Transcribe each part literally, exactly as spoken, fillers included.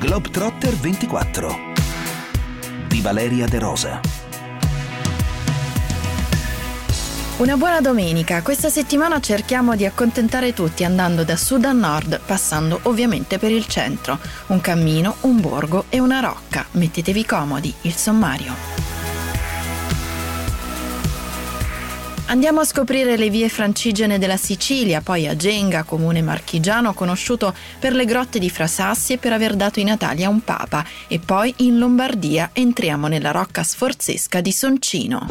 Globetrotter ventiquattro di Valeria De Rosa. Una buona domenica. Questa settimana cerchiamo di accontentare tutti andando da sud a nord, passando ovviamente per il centro. Un cammino, un borgo e una rocca. Mettetevi comodi, il sommario. Andiamo a scoprire le vie francigene della Sicilia, poi a Genga, comune marchigiano conosciuto per le grotte di Frasassi e per aver dato i natali a un papa, e poi in Lombardia entriamo nella rocca sforzesca di Soncino.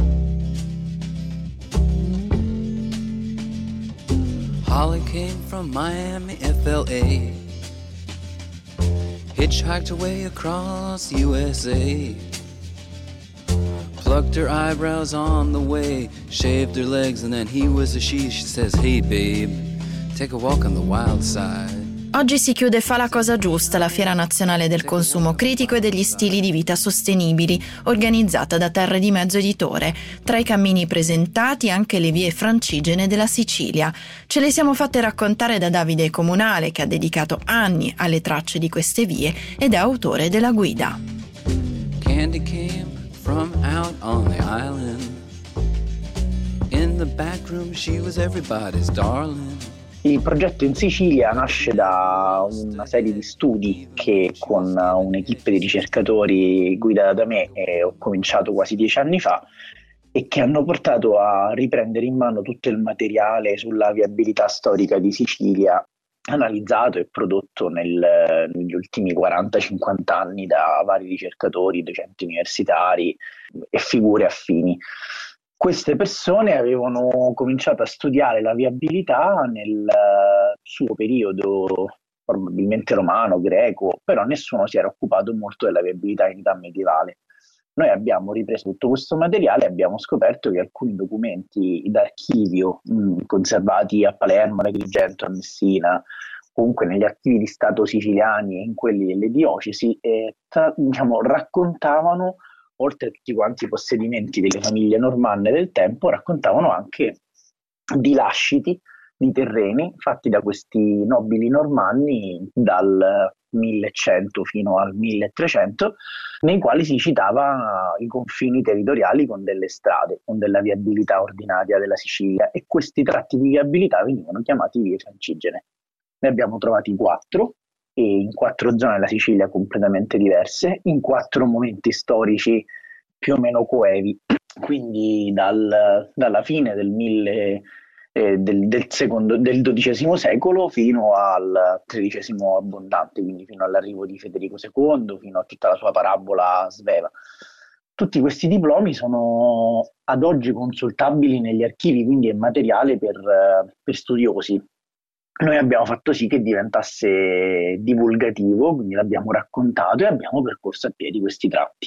Holly came from Miami, F L A, hitchhiked away across U S A, plucked her eyebrows on the way, shaved her legs, and then he was a she. She says, hey babe, take a walk on the wild side. Oggi si chiude Fa la cosa giusta, la fiera nazionale del consumo critico e degli stili di vita sostenibili, organizzata da Terre di Mezzo Editore. Tra i cammini presentati anche le vie francigene della Sicilia. Ce le siamo fatte raccontare da Davide Comunale, che ha dedicato anni alle tracce di queste vie ed è autore della guida. Candy came from out on the island. In the back room she was everybody's darling. Il progetto in Sicilia nasce da una serie di studi che con un'equipe di ricercatori guidata da me eh, ho cominciato quasi dieci anni fa e che hanno portato a riprendere in mano tutto il materiale sulla viabilità storica di Sicilia, analizzato e prodotto nel, negli ultimi quaranta cinquanta anni da vari ricercatori, docenti universitari e figure affini. Queste persone avevano cominciato a studiare la viabilità nel suo periodo, probabilmente romano, greco, però nessuno si era occupato molto della viabilità in età medievale. Noi abbiamo ripreso tutto questo materiale e abbiamo scoperto che alcuni documenti d'archivio mh, conservati a Palermo, ad Agrigento, a Messina, comunque negli archivi di Stato siciliani e in quelli delle diocesi, eh, tra, diciamo, raccontavano, oltre a tutti quanti i possedimenti delle famiglie normanne del tempo, raccontavano anche di lasciti di terreni fatti da questi nobili normanni dal millecento fino al milletrecento, nei quali si citava i confini territoriali con delle strade, con della viabilità ordinaria della Sicilia, e questi tratti di viabilità venivano chiamati vie francigene. Ne abbiamo trovati quattro, e in quattro zone della Sicilia completamente diverse, in quattro momenti storici più o meno coevi, quindi dal, dalla fine del, mille, eh, del, del, secondo, del dodicesimo secolo fino al tredicesimo abbondante, quindi fino all'arrivo di Federico secondo, fino a tutta la sua parabola sveva. Tutti questi diplomi sono ad oggi consultabili negli archivi, quindi è materiale per, per studiosi. Noi abbiamo fatto sì che diventasse divulgativo, quindi l'abbiamo raccontato e abbiamo percorso a piedi questi tratti.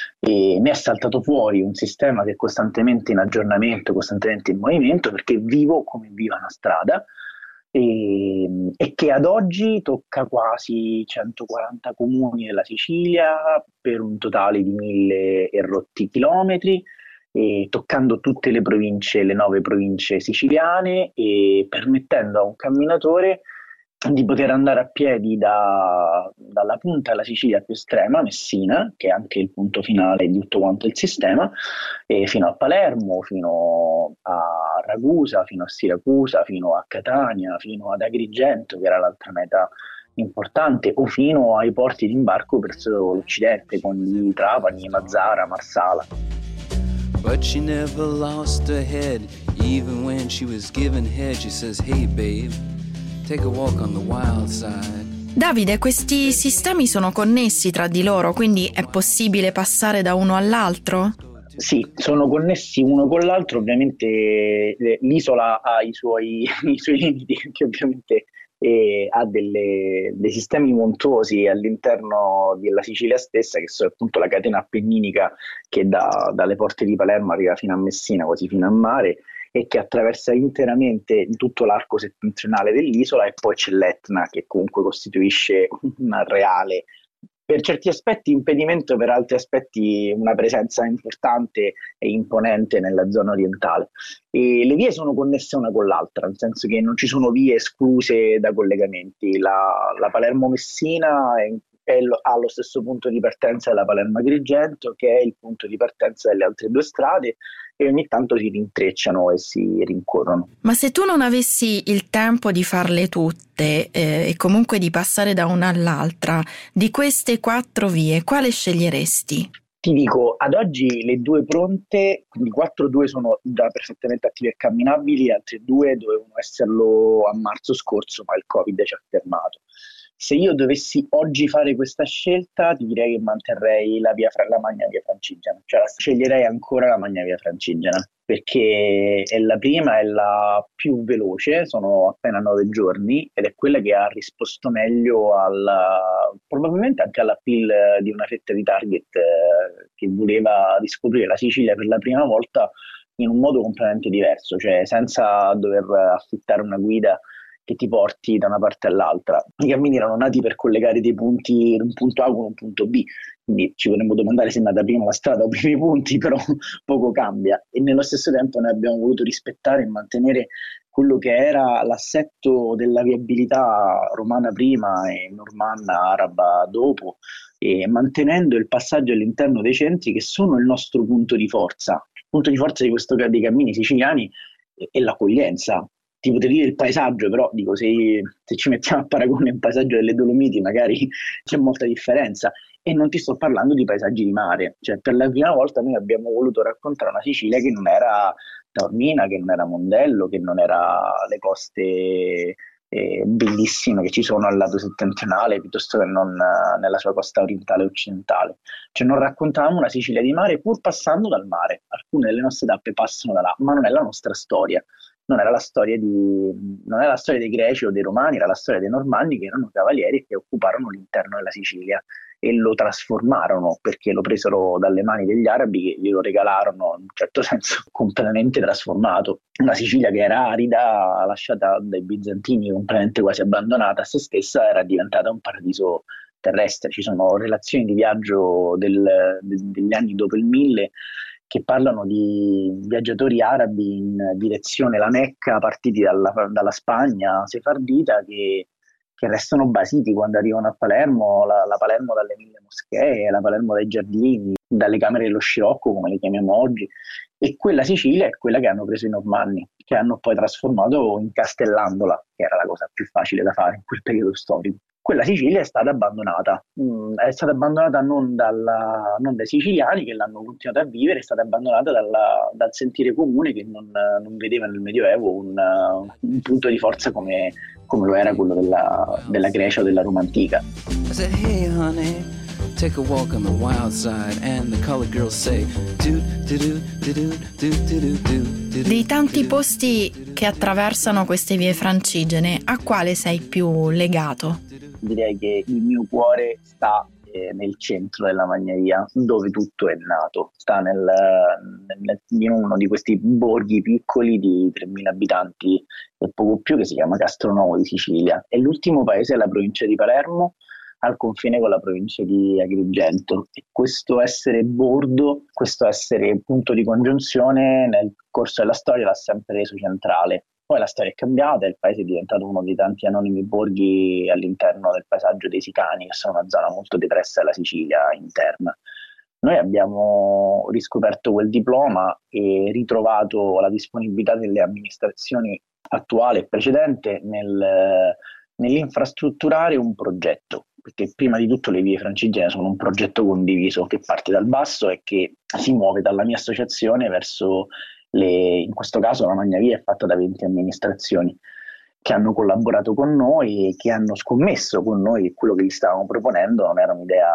E ne è saltato fuori un sistema che è costantemente in aggiornamento, costantemente in movimento, perché vivo come viva una strada, e, e che ad oggi tocca quasi centoquaranta comuni della Sicilia per un totale di mille e rotti chilometri, e toccando tutte le province, le nove province siciliane, e permettendo a un camminatore di poter andare a piedi da, dalla punta della Sicilia più estrema, Messina, che è anche il punto finale di tutto quanto il sistema, e fino a Palermo, fino a Ragusa, fino a Siracusa, fino a Catania, fino ad Agrigento, che era l'altra meta importante, o fino ai porti di imbarco verso l'occidente, con Trapani, Mazara, Marsala. But she never lost her head, even when she was given head. She says, hey babe, take a walk on the wild side. Davide, questi sistemi sono connessi tra di loro, quindi è possibile passare da uno all'altro? Sì, sono connessi uno con l'altro. Ovviamente l'isola ha i suoi, i suoi limiti, che ovviamente eh, ha delle, dei sistemi montuosi all'interno della Sicilia stessa, che sono appunto la catena appenninica che da, dalle porte di Palermo arriva fino a Messina, quasi fino a mare, e che attraversa interamente tutto l'arco settentrionale dell'isola, e poi c'è l'Etna, che comunque costituisce un reale, per certi aspetti impedimento, per altri aspetti una presenza importante e imponente nella zona orientale. E le vie sono connesse una con l'altra, nel senso che non ci sono vie escluse da collegamenti. La, la Palermo-Messina è, è lo, ha lo stesso punto di partenza della Palermo-Agrigento, che è il punto di partenza delle altre due strade, e ogni tanto si rintrecciano e si rincorrono. Ma se tu non avessi il tempo di farle tutte eh, e comunque di passare da una all'altra, di queste quattro vie, quale sceglieresti? Ti dico, ad oggi le due pronte, quindi quattro due sono già perfettamente attive e camminabili, altre due dovevano esserlo a marzo scorso, ma il Covid ci ha fermato. Se io dovessi oggi fare questa scelta, ti direi che manterrei la via fra la Magna Via Francigena, cioè la sceglierei ancora la Magna Via Francigena, perché è la prima, è la più veloce, sono appena nove giorni, ed è quella che ha risposto meglio alla, probabilmente anche all'appeal di una fetta di target eh, che voleva riscoprire la Sicilia per la prima volta in un modo completamente diverso, cioè senza dover affittare una guida che ti porti da una parte all'altra. I cammini erano nati per collegare dei punti, un punto A con un punto B, quindi ci potremmo domandare se è nata prima la strada o prima i punti, però poco cambia. E nello stesso tempo noi abbiamo voluto rispettare e mantenere quello che era l'assetto della viabilità romana prima e normanna araba dopo, e mantenendo il passaggio all'interno dei centri che sono il nostro punto di forza. Il punto di forza di questo dei cammini siciliani è l'accoglienza. Ti potrei dire il paesaggio, però dico, se, se ci mettiamo a paragone il paesaggio delle Dolomiti magari c'è molta differenza, e non ti sto parlando di paesaggi di mare, cioè per la prima volta noi abbiamo voluto raccontare una Sicilia che non era Taormina, che non era Mondello, che non era le coste eh, bellissime che ci sono al lato settentrionale piuttosto che non eh, nella sua costa orientale e occidentale, cioè non raccontavamo una Sicilia di mare pur passando dal mare. Alcune delle nostre tappe passano da là, ma non è la nostra storia. Non era la storia di, non era la storia dei Greci o dei Romani, era la storia dei Normanni, che erano cavalieri che occuparono l'interno della Sicilia e lo trasformarono, perché lo presero dalle mani degli arabi che glielo regalarono, in un certo senso completamente trasformato. Una Sicilia che era arida, lasciata dai bizantini, completamente quasi abbandonata a se stessa, era diventata un paradiso terrestre. Ci sono relazioni di viaggio del, de, degli anni dopo il mille che parlano di viaggiatori arabi in direzione la Mecca partiti dalla, dalla Spagna sefardita che, che restano basiti quando arrivano a Palermo, la, la Palermo dalle mille moschee, la Palermo dai giardini, dalle camere dello scirocco come le chiamiamo oggi, e quella Sicilia è quella che hanno preso i Normanni, che hanno poi trasformato incastellandola, che era la cosa più facile da fare in quel periodo storico. Quella Sicilia è stata abbandonata, mm, è stata abbandonata non, dalla, non dai siciliani che l'hanno continuata a vivere, è stata abbandonata dalla, dal sentire comune che non, non vedeva nel Medioevo un, un punto di forza come, come lo era quello della, della Grecia o della Roma antica. I said, hey honey, take a walk on the wild side, and the colored girls say, do do do do do do do do. Dei tanti posti che attraversano queste vie francigene, a quale sei più legato? Direi che il mio cuore sta eh, nel centro della Magna Via, dove tutto è nato. Sta nel, nel, in uno di questi borghi piccoli di tremila abitanti e poco più, che si chiama Castronovo di Sicilia. È l'ultimo paese della provincia di Palermo, al confine con la provincia di Agrigento, e questo essere bordo, questo essere punto di congiunzione nel corso della storia l'ha sempre reso centrale. Poi la storia è cambiata, il paese è diventato uno dei tanti anonimi borghi all'interno del paesaggio dei Sicani, che sono una zona molto depressa della Sicilia interna. Noi abbiamo riscoperto quel diploma e ritrovato la disponibilità delle amministrazioni attuale e precedente nel, nell'infrastrutturare un progetto, perché prima di tutto le vie francigene sono un progetto condiviso che parte dal basso e che si muove dalla mia associazione verso le, in questo caso la Magna Via è fatta da venti amministrazioni che hanno collaborato con noi e che hanno scommesso con noi che quello che gli stavamo proponendo non era un'idea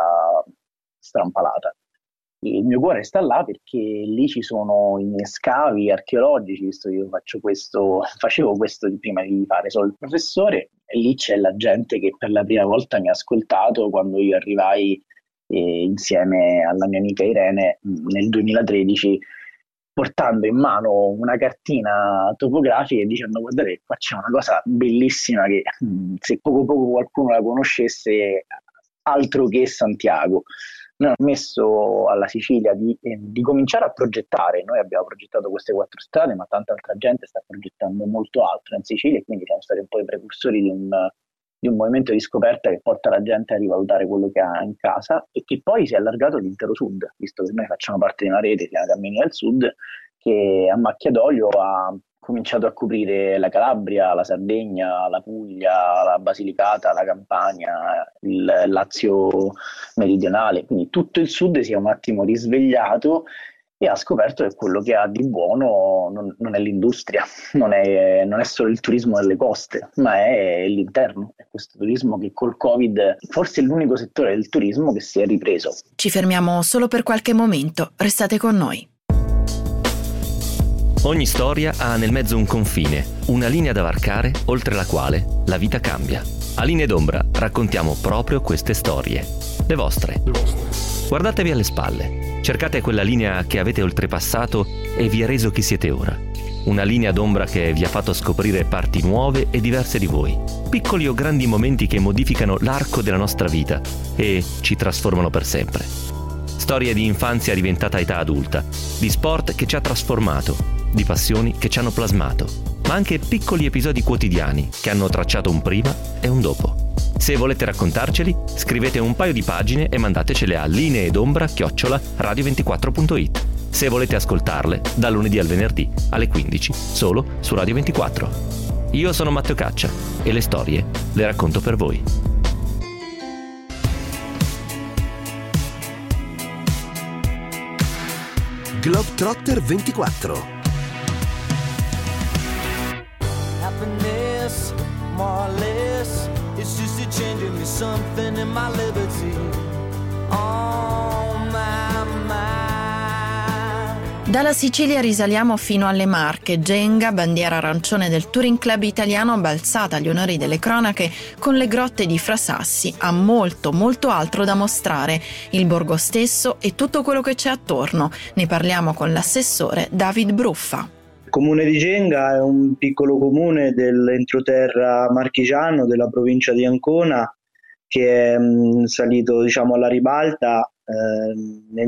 strampalata. Il mio cuore sta là perché lì ci sono i miei scavi archeologici, visto che io faccio questo, facevo questo di prima di fare solo il professore, e lì c'è la gente che per la prima volta mi ha ascoltato quando io arrivai eh, insieme alla mia amica Irene nel duemilatredici, portando in mano una cartina topografica e dicendo: guardate, qua c'è una cosa bellissima che se poco poco qualcuno la conoscesse, altro che Santiago. Noi abbiamo messo alla Sicilia di, eh, di cominciare a progettare. Noi abbiamo progettato queste quattro strade, ma tanta altra gente sta progettando molto altro in Sicilia, e quindi siamo stati un po' i precursori di un, di un movimento di scoperta che porta la gente a rivalutare quello che ha in casa e che poi si è allargato all'intero sud, visto che noi facciamo parte di una rete, si chiama Cammini del Sud, che a macchia d'olio ha cominciato a coprire la Calabria, la Sardegna, la Puglia, la Basilicata, la Campania, il Lazio meridionale, quindi tutto il sud si è un attimo risvegliato e ha scoperto che quello che ha di buono non, non è l'industria, non è, non è solo il turismo delle coste, ma è l'interno. È questo turismo che col Covid forse è l'unico settore del turismo che si è ripreso. Ci fermiamo solo per qualche momento, restate con noi. Ogni storia ha nel mezzo un confine, una linea da varcare oltre la quale la vita cambia. A Linee d'Ombra raccontiamo proprio queste storie, le vostre. Guardatevi alle spalle. Cercate quella linea che avete oltrepassato e vi ha reso chi siete ora. Una linea d'ombra che vi ha fatto scoprire parti nuove e diverse di voi. Piccoli o grandi momenti che modificano l'arco della nostra vita e ci trasformano per sempre. Storie di infanzia diventata età adulta, di sport che ci ha trasformato, di passioni che ci hanno plasmato, ma anche piccoli episodi quotidiani che hanno tracciato un prima e un dopo. Se volete raccontarceli, scrivete un paio di pagine e mandatecele a lineedombra chiocciola radio ventiquattro punto it. Se volete ascoltarle, dal lunedì al venerdì alle quindici, solo su Radio ventiquattro. Io sono Matteo Caccia e le storie le racconto per voi. Globetrotter ventiquattro. Happiness, more or less, it's just a changing me something in my liberty. Oh my mind. Dalla Sicilia risaliamo fino alle Marche. Genga, bandiera arancione del Touring Club italiano, balzata agli onori delle cronache con le grotte di Frasassi, ha molto molto altro da mostrare, il borgo stesso e tutto quello che c'è attorno. Ne parliamo con l'assessore David Bruffa. Il comune di Genga è un piccolo comune dell'entroterra marchigiano della provincia di Ancona che è mh, salito diciamo alla ribalta eh, nel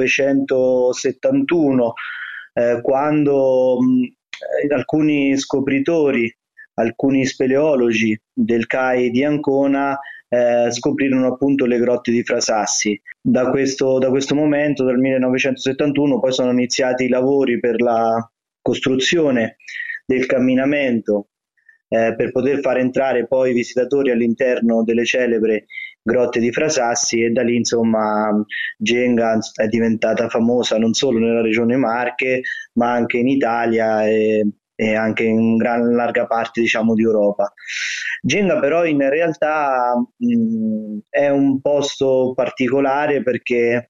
millenovecentosettantuno eh, quando mh, alcuni scopritori, alcuni speleologi del C A I di Ancona eh, scoprirono appunto le grotte di Frasassi. Da questo, da questo momento, dal millenovecentosettantuno, poi sono iniziati i lavori per la costruzione del camminamento eh, per poter far entrare poi i visitatori all'interno delle celebre grotte di Frasassi, e da lì insomma Genga è diventata famosa non solo nella regione Marche ma anche in Italia e, e anche in gran larga parte diciamo di Europa. Genga però in realtà mh, è un posto particolare perché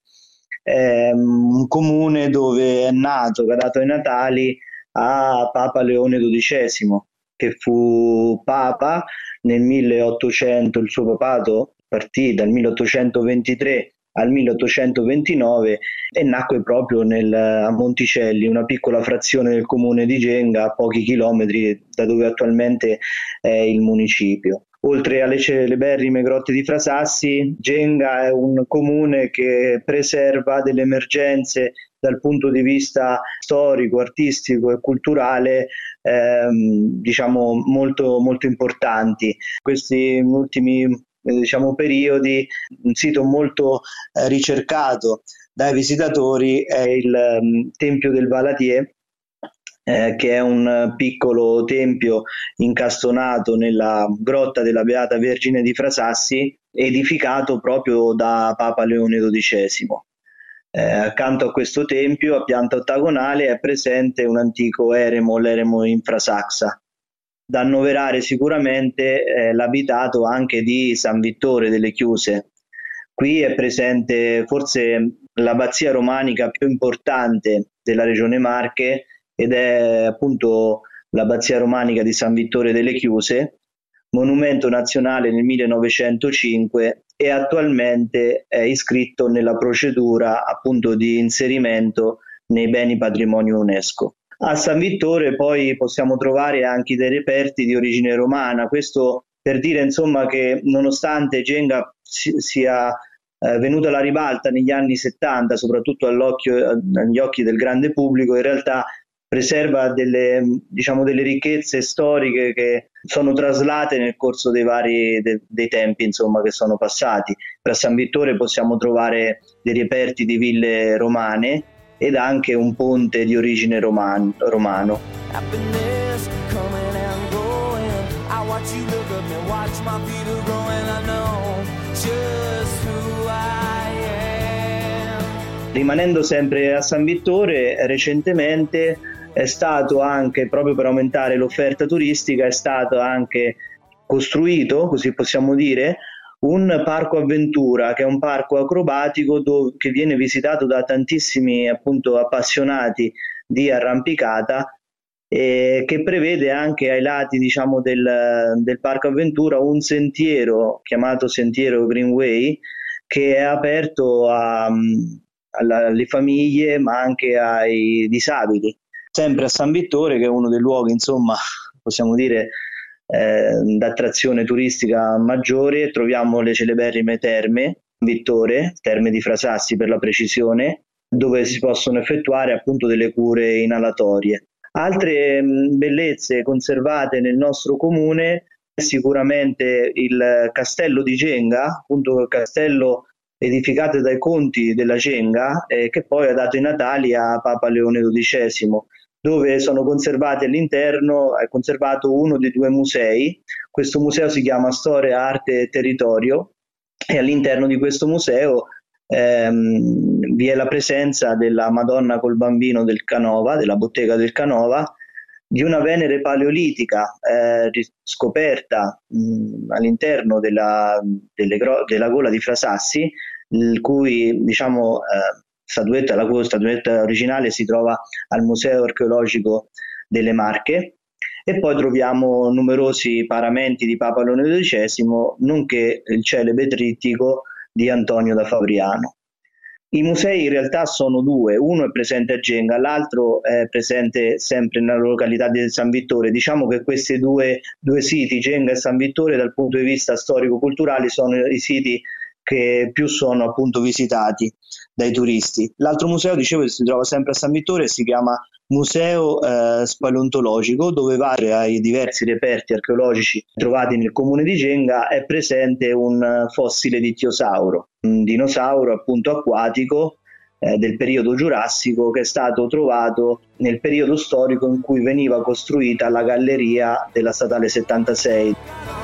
è un comune dove è nato, che ha dato i natali a Papa Leone dodicesimo, che fu papa nel milleottocento. Il suo papato partì dal milleottocentoventitré al milleottocentoventinove e nacque proprio nel, a Monticelli, una piccola frazione del comune di Genga, a pochi chilometri da dove attualmente è il municipio. Oltre alle celeberrime grotte di Frasassi, Genga è un comune che preserva delle emergenze dal punto di vista storico, artistico e culturale ehm, diciamo molto, molto importanti. Questi ultimi diciamo periodi, un sito molto eh, ricercato dai visitatori è il um, Tempio del Valadier, Eh, che è un piccolo tempio incastonato nella grotta della Beata Vergine di Frasassi, edificato proprio da Papa Leone dodicesimo. Eh, accanto a questo tempio, a pianta ottagonale, è presente un antico eremo, l'eremo in Frasaxa, da annoverare sicuramente eh, l'abitato anche di San Vittore delle Chiuse. Qui è presente forse l'abbazia romanica più importante della regione Marche, ed è appunto l'abbazia romanica di San Vittore delle Chiuse, monumento nazionale nel millenovecentocinque, e attualmente è iscritto nella procedura appunto di inserimento nei beni patrimonio UNESCO. A San Vittore poi possiamo trovare anche dei reperti di origine romana, questo per dire insomma che nonostante Genga sia eh, venuta alla ribalta negli anni settanta, soprattutto all'occhio, agli occhi del grande pubblico, in realtà preserva delle, diciamo, delle ricchezze storiche che sono traslate nel corso dei vari de, dei tempi insomma che sono passati. A San Vittore possiamo trovare dei reperti di ville romane ed anche un ponte di origine roman, romano. Rimanendo sempre a San Vittore, recentemente è stato anche, proprio per aumentare l'offerta turistica, è stato anche costruito, così possiamo dire, un parco avventura, che è un parco acrobatico dove, che viene visitato da tantissimi appunto appassionati di arrampicata, e che prevede anche ai lati diciamo del, del parco avventura un sentiero chiamato Sentiero Greenway, che è aperto a, alla, alle famiglie ma anche ai disabili. Sempre a San Vittore, che è uno dei luoghi insomma possiamo dire Eh, d'attrazione turistica maggiore, troviamo le celeberrime terme Vittore, terme di Frasassi per la precisione, dove si possono effettuare appunto delle cure inalatorie. Altre mh, bellezze conservate nel nostro comune è sicuramente il castello di Genga, appunto il castello edificato dai conti della Genga, eh, che poi ha dato i natali a Papa Leone dodicesimo, dove sono conservati all'interno, è conservato uno dei due musei. Questo museo si chiama Storia, Arte e Territorio, e all'interno di questo museo ehm, vi è la presenza della Madonna col Bambino del Canova, della bottega del Canova, di una Venere paleolitica eh, scoperta mh, all'interno della, delle, della gola di Frasassi, il cui diciamo eh, statuetta, la cui statuetta originale si trova al Museo Archeologico delle Marche, e poi troviamo numerosi paramenti di Papa Leone dodicesimo, nonché il celebre trittico di Antonio da Fabriano. I musei in realtà sono due, uno è presente a Genga, l'altro è presente sempre nella località di San Vittore. Diciamo che questi due, due siti, Genga e San Vittore, dal punto di vista storico-culturali sono i siti che più sono appunto visitati dai turisti. L'altro museo, dicevo, si trova sempre a San Vittore, si chiama Museo eh, Spaleontologico, dove vari ai diversi reperti archeologici trovati nel comune di Genga è presente un fossile di ittiosauro, un dinosauro appunto acquatico eh, del periodo giurassico, che è stato trovato nel periodo storico in cui veniva costruita la galleria della statale settantasei.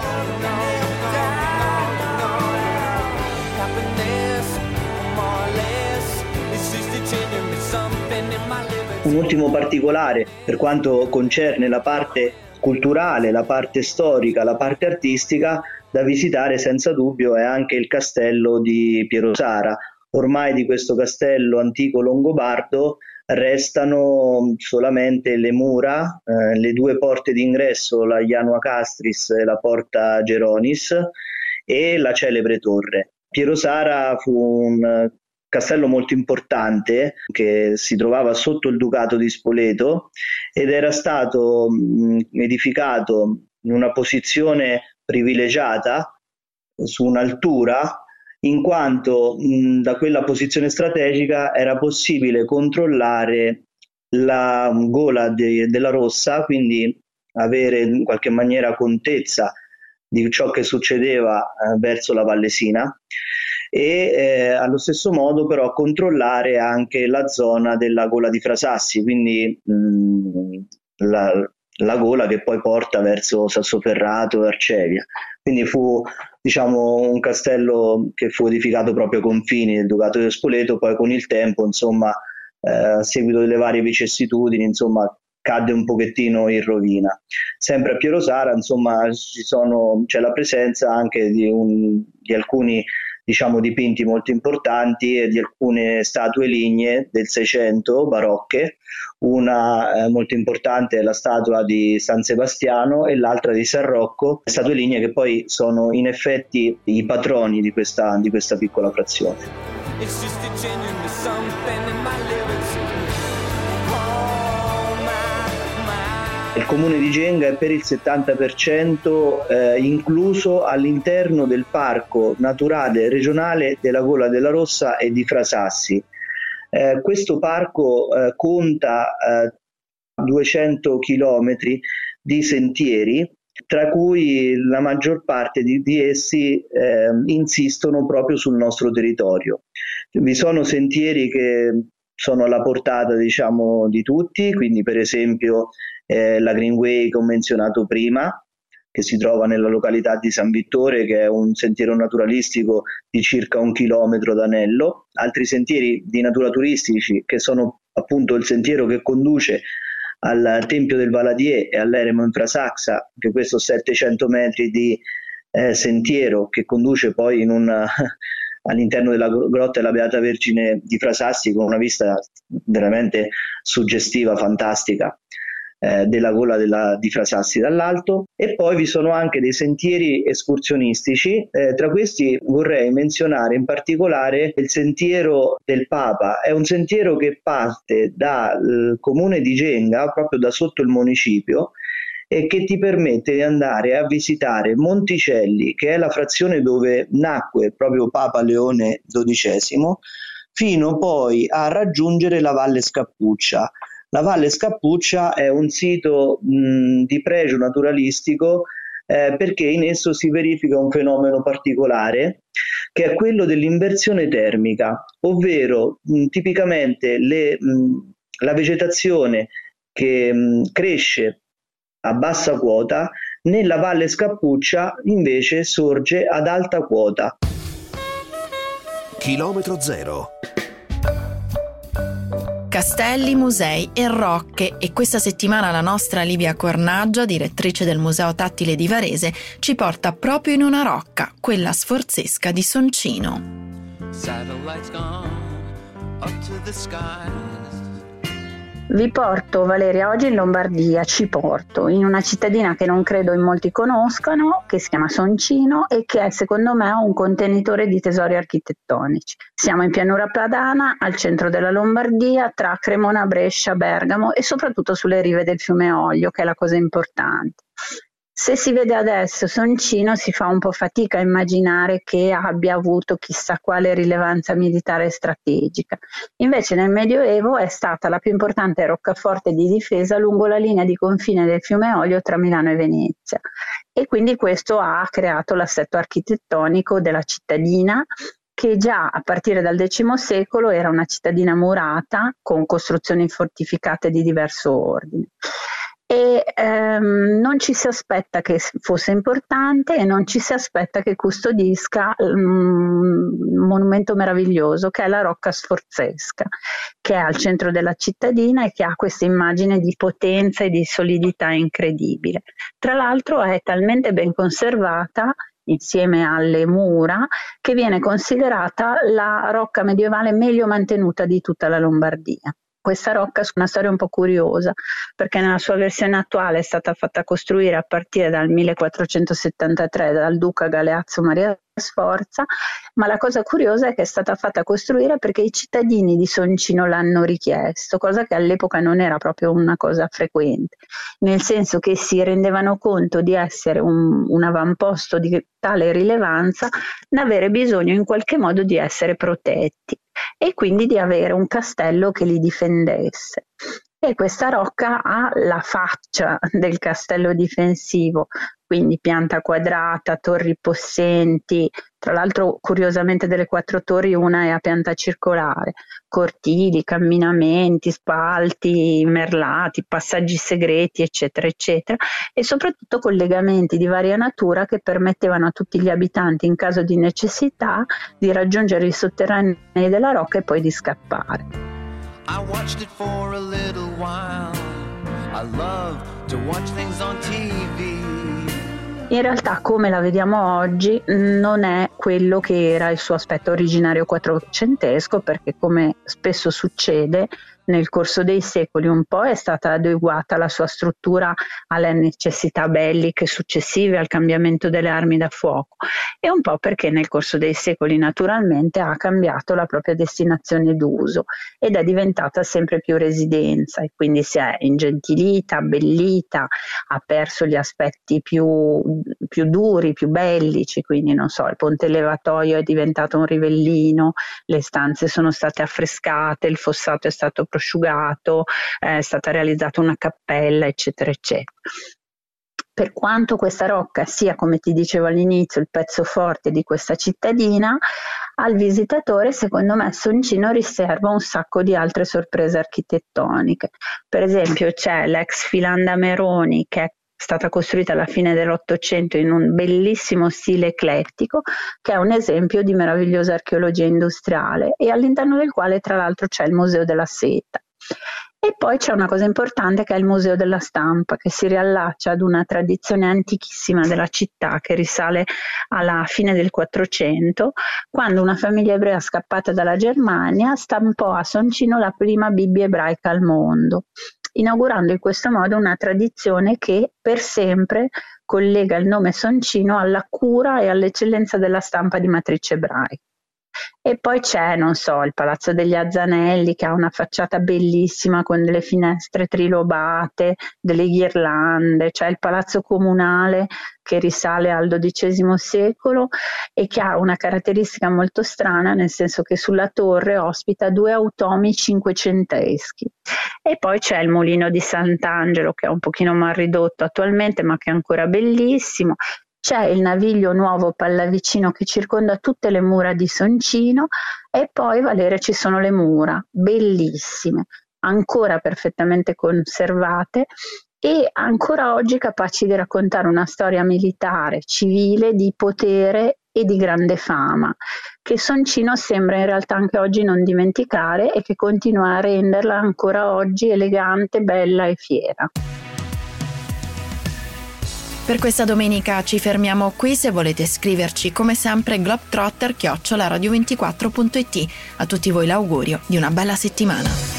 Un ultimo particolare per quanto concerne la parte culturale, la parte storica, la parte artistica, da visitare senza dubbio è anche il castello di Piero Sara. Ormai di questo castello antico longobardo restano solamente le mura, eh, le due porte d'ingresso, la Janua Castris e la porta Geronis, e la celebre torre. Piero Sara fu un castello molto importante che si trovava sotto il Ducato di Spoleto ed era stato mh, edificato in una posizione privilegiata su un'altura, in quanto mh, da quella posizione strategica era possibile controllare la gola de- della Rossa, quindi avere in qualche maniera contezza di ciò che succedeva eh, verso la Vallesina, e eh, allo stesso modo però controllare anche la zona della gola di Frasassi, quindi mh, la, la gola che poi porta verso Sassoferrato e Arcevia. Quindi fu diciamo un castello che fu edificato proprio ai confini del Ducato di Spoleto, poi con il tempo insomma eh, a seguito delle varie vicissitudini insomma cadde un pochettino in rovina. Sempre a Piero Sara insomma ci sono, c'è la presenza anche di, un, di alcuni diciamo dipinti molto importanti e di alcune statue lignee del Seicento barocche. Una eh, molto importante è la statua di San Sebastiano e l'altra di San Rocco, statue lignee che poi sono in effetti i patroni di questa, di questa piccola frazione. Il comune di Genga è per il settanta per cento eh, incluso all'interno del parco naturale regionale della Gola della Rossa e di Frasassi. Eh, questo parco eh, conta eh, duecento chilometri di sentieri tra cui la maggior parte di, di essi eh, insistono proprio sul nostro territorio. Vi sono sentieri che sono alla portata, diciamo, di tutti, quindi per esempio eh, la Greenway che ho menzionato prima, che si trova nella località di San Vittore, che è un sentiero naturalistico di circa un chilometro d'anello. Altri sentieri di natura turistici, che sono appunto il sentiero che conduce al Tempio del Valadier e all'Eremo in Frasaxa, che questo settecento metri di eh, sentiero che conduce poi in una, all'interno della grotta della Beata Vergine di Frasassi, con una vista veramente suggestiva, fantastica, eh, della gola della, di Frasassi dall'alto. E poi vi sono anche dei sentieri escursionistici, eh, tra questi vorrei menzionare in particolare il Sentiero del Papa. È un sentiero che parte dal comune di Genga, proprio da sotto il municipio, e che ti permette di andare a visitare Monticelli, che è la frazione dove nacque proprio Papa Leone dodicesimo, fino poi a raggiungere la Valle Scappuccia. La Valle Scappuccia è un sito mh, di pregio naturalistico eh, perché in esso si verifica un fenomeno particolare, che è quello dell'inversione termica, ovvero mh, tipicamente le, mh, la vegetazione che mh, cresce a bassa quota, nella Valle Scappuccia invece sorge ad alta quota. Chilometro zero. Castelli, musei e rocche, e questa settimana la nostra Livia Cornaggia, direttrice del Museo Tattile di Varese, ci porta proprio in una rocca, quella sforzesca di Soncino. Satellites gone up to the skies. Vi porto, Valeria, oggi in Lombardia, ci porto in una cittadina che non credo in molti conoscano, che si chiama Soncino e che è secondo me un contenitore di tesori architettonici. Siamo in pianura padana, al centro della Lombardia, tra Cremona, Brescia, Bergamo e soprattutto sulle rive del fiume Oglio, che è la cosa importante. Se si vede adesso Soncino si fa un po' fatica a immaginare che abbia avuto chissà quale rilevanza militare e strategica. Invece nel Medioevo è stata la più importante roccaforte di difesa lungo la linea di confine del fiume Oglio tra Milano e Venezia, e quindi questo ha creato l'assetto architettonico della cittadina, che già a partire dal X secolo era una cittadina murata con costruzioni fortificate di diverso ordine. E ehm, non ci si aspetta che fosse importante e non ci si aspetta che custodisca um, un monumento meraviglioso che è la Rocca Sforzesca, che è al centro della cittadina e che ha questa immagine di potenza e di solidità incredibile. Tra l'altro è talmente ben conservata, insieme alle mura, che viene considerata la rocca medievale meglio mantenuta di tutta la Lombardia. Questa rocca ha una storia un po' curiosa, perché nella sua versione attuale è stata fatta costruire a partire dal millequattrocentosettantatré dal duca Galeazzo Maria Sforza, ma la cosa curiosa è che è stata fatta costruire perché i cittadini di Soncino l'hanno richiesto, cosa che all'epoca non era proprio una cosa frequente, nel senso che si rendevano conto di essere un, un avamposto di tale rilevanza da avere bisogno in qualche modo di essere protetti e quindi di avere un castello che li difendesse. E questa rocca ha la faccia del castello difensivo, quindi pianta quadrata, torri possenti, tra l'altro curiosamente delle quattro torri una è a pianta circolare, cortili, camminamenti, spalti, merlati, passaggi segreti, eccetera, eccetera, e soprattutto collegamenti di varia natura che permettevano a tutti gli abitanti, in caso di necessità, di raggiungere i sotterranei della rocca e poi di scappare. I watched it for a little while. I love to watch things on T V. In realtà, come la vediamo oggi, non è quello che era il suo aspetto originario quattrocentesco, perché come spesso succede nel corso dei secoli un po' è stata adeguata la sua struttura alle necessità belliche successive al cambiamento delle armi da fuoco e un po' perché nel corso dei secoli naturalmente ha cambiato la propria destinazione d'uso ed è diventata sempre più residenza e quindi si è ingentilita, abbellita, ha perso gli aspetti più, più duri, più bellici, quindi non so, il ponte levatoio è diventato un rivellino, le stanze sono state affrescate, il fossato è stato prosciugato, è stata realizzata una cappella, eccetera, eccetera. Per quanto questa rocca sia, come ti dicevo all'inizio, il pezzo forte di questa cittadina, al visitatore secondo me Soncino riserva un sacco di altre sorprese architettoniche. Per esempio c'è l'ex Filanda Meroni, che è stata costruita alla fine dell'Ottocento in un bellissimo stile eclettico, che è un esempio di meravigliosa archeologia industriale e all'interno del quale tra l'altro c'è il Museo della Seta. E poi c'è una cosa importante che è il Museo della Stampa, che si riallaccia ad una tradizione antichissima della città che risale alla fine del Quattrocento, quando una famiglia ebrea scappata dalla Germania stampò a Soncino la prima Bibbia ebraica al mondo, inaugurando in questo modo una tradizione che per sempre collega il nome Soncino alla cura e all'eccellenza della stampa di matrice ebraica. E poi c'è, non so, il Palazzo degli Azzanelli, che ha una facciata bellissima con delle finestre trilobate, delle ghirlande, c'è il Palazzo Comunale che risale al dodicesimo secolo e che ha una caratteristica molto strana, nel senso che sulla torre ospita due automi cinquecenteschi. E poi c'è il Mulino di Sant'Angelo, che è un pochino mal ridotto attualmente ma che è ancora bellissimo. C'è il Naviglio Nuovo Pallavicino che circonda tutte le mura di Soncino e poi, Valeria, ci sono le mura, bellissime, ancora perfettamente conservate e ancora oggi capaci di raccontare una storia militare, civile, di potere e di grande fama, che Soncino sembra in realtà anche oggi non dimenticare e che continua a renderla ancora oggi elegante, bella e fiera. Per questa domenica ci fermiamo qui. Se volete scriverci, come sempre, globetrotter chiocciola radio ventiquattro punto it. A tutti voi l'augurio di una bella settimana.